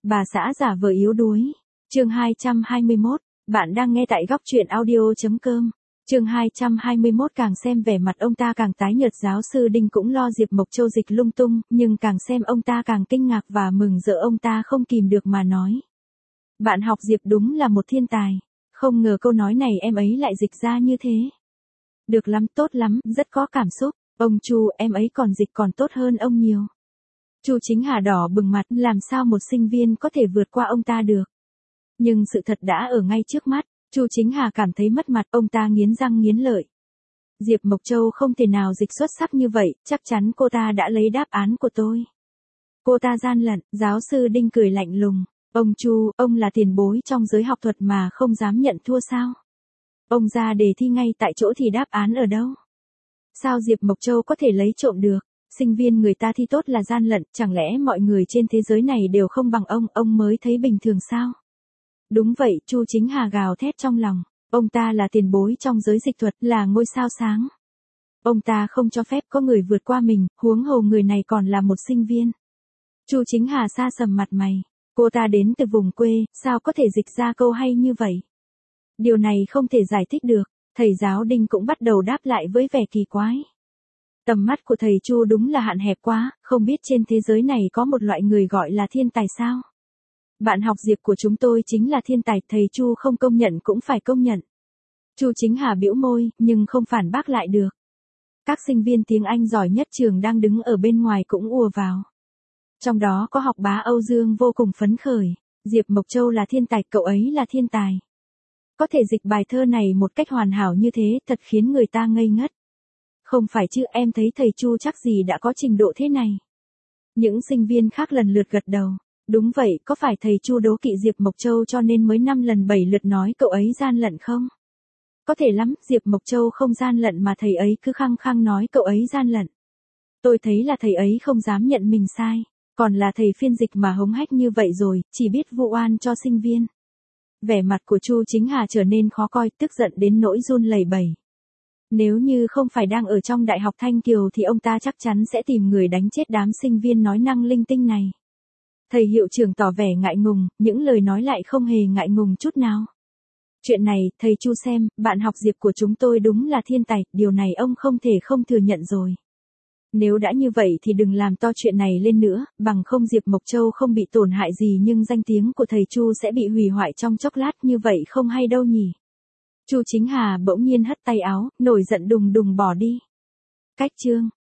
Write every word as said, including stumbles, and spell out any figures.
Bà xã giả vờ yếu đuối. Chương hai trăm hai mươi mốt, bạn đang nghe tại góc truyện audio chấm com. Chương hai trăm hai mươi mốt càng xem vẻ mặt ông ta càng tái nhợt, giáo sư Đinh cũng lo Diệp Mộc Châu dịch lung tung, nhưng càng xem ông ta càng kinh ngạc và mừng rỡ, ông ta không kìm được mà nói. Bạn học Diệp đúng là một thiên tài, không ngờ câu nói này em ấy lại dịch ra như thế. Được lắm, tốt lắm, rất có cảm xúc, ông Chu, em ấy còn dịch còn tốt hơn ông nhiều. Chu Chính Hà đỏ bừng mặt, làm sao một sinh viên có thể vượt qua ông ta được. Nhưng sự thật đã ở ngay trước mắt, Chu Chính Hà cảm thấy mất mặt, ông ta nghiến răng nghiến lợi. Diệp Mộc Châu không thể nào dịch xuất sắc như vậy, chắc chắn cô ta đã lấy đáp án của tôi. Cô ta gian lận, giáo sư Đinh cười lạnh lùng. Ông Chu, ông là tiền bối trong giới học thuật mà không dám nhận thua sao? Ông ra đề thi ngay tại chỗ thì đáp án ở đâu? Sao Diệp Mộc Châu có thể lấy trộm được? Sinh viên người ta thi tốt là gian lận, chẳng lẽ mọi người trên thế giới này đều không bằng ông, ông mới thấy bình thường sao? Đúng vậy, Chu Chính Hà gào thét trong lòng. Ông ta là tiền bối trong giới dịch thuật, là ngôi sao sáng. Ông ta không cho phép có người vượt qua mình, huống hồ người này còn là một sinh viên. Chu Chính Hà sa sầm mặt mày. Cô ta đến từ vùng quê, sao có thể dịch ra câu hay như vậy? Điều này không thể giải thích được. Thầy giáo Đinh cũng bắt đầu đáp lại với vẻ kỳ quái. Tầm mắt của thầy Chu đúng là hạn hẹp quá, không biết trên thế giới này có một loại người gọi là thiên tài sao? Bạn học Diệp của chúng tôi chính là thiên tài, thầy Chu không công nhận cũng phải công nhận. Chu Chính Hà bĩu môi, nhưng không phản bác lại được. Các sinh viên tiếng Anh giỏi nhất trường đang đứng ở bên ngoài cũng ùa vào. Trong đó có học bá Âu Dương vô cùng phấn khởi. Diệp Mộc Châu là thiên tài, cậu ấy là thiên tài. Có thể dịch bài thơ này một cách hoàn hảo như thế, thật khiến người ta ngây ngất. Không phải chứ, em thấy thầy Chu chắc gì đã có trình độ thế này. Những sinh viên khác lần lượt gật đầu. Đúng vậy, có phải thầy Chu đố kỵ Diệp Mộc Châu cho nên mới năm lần bảy lượt nói cậu ấy gian lận không? Có thể lắm, Diệp Mộc Châu không gian lận mà thầy ấy cứ khăng khăng nói cậu ấy gian lận. Tôi thấy là thầy ấy không dám nhận mình sai, còn là thầy phiên dịch mà hống hách như vậy rồi, chỉ biết vu oan cho sinh viên. Vẻ mặt của Chu Chính Hà trở nên khó coi, tức giận đến nỗi run lẩy bẩy. Nếu như không phải đang ở trong Đại học Thanh Kiều thì ông ta chắc chắn sẽ tìm người đánh chết đám sinh viên nói năng linh tinh này. Thầy hiệu trưởng tỏ vẻ ngại ngùng, những lời nói lại không hề ngại ngùng chút nào. Chuyện này, thầy Chu xem, bạn học Diệp của chúng tôi đúng là thiên tài, điều này ông không thể không thừa nhận rồi. Nếu đã như vậy thì đừng làm to chuyện này lên nữa, bằng không Diệp Mộc Châu không bị tổn hại gì nhưng danh tiếng của thầy Chu sẽ bị hủy hoại trong chốc lát, như vậy không hay đâu nhỉ. Chu Chính Hà bỗng nhiên hất tay áo, nổi giận đùng đùng bỏ đi. Cách chương.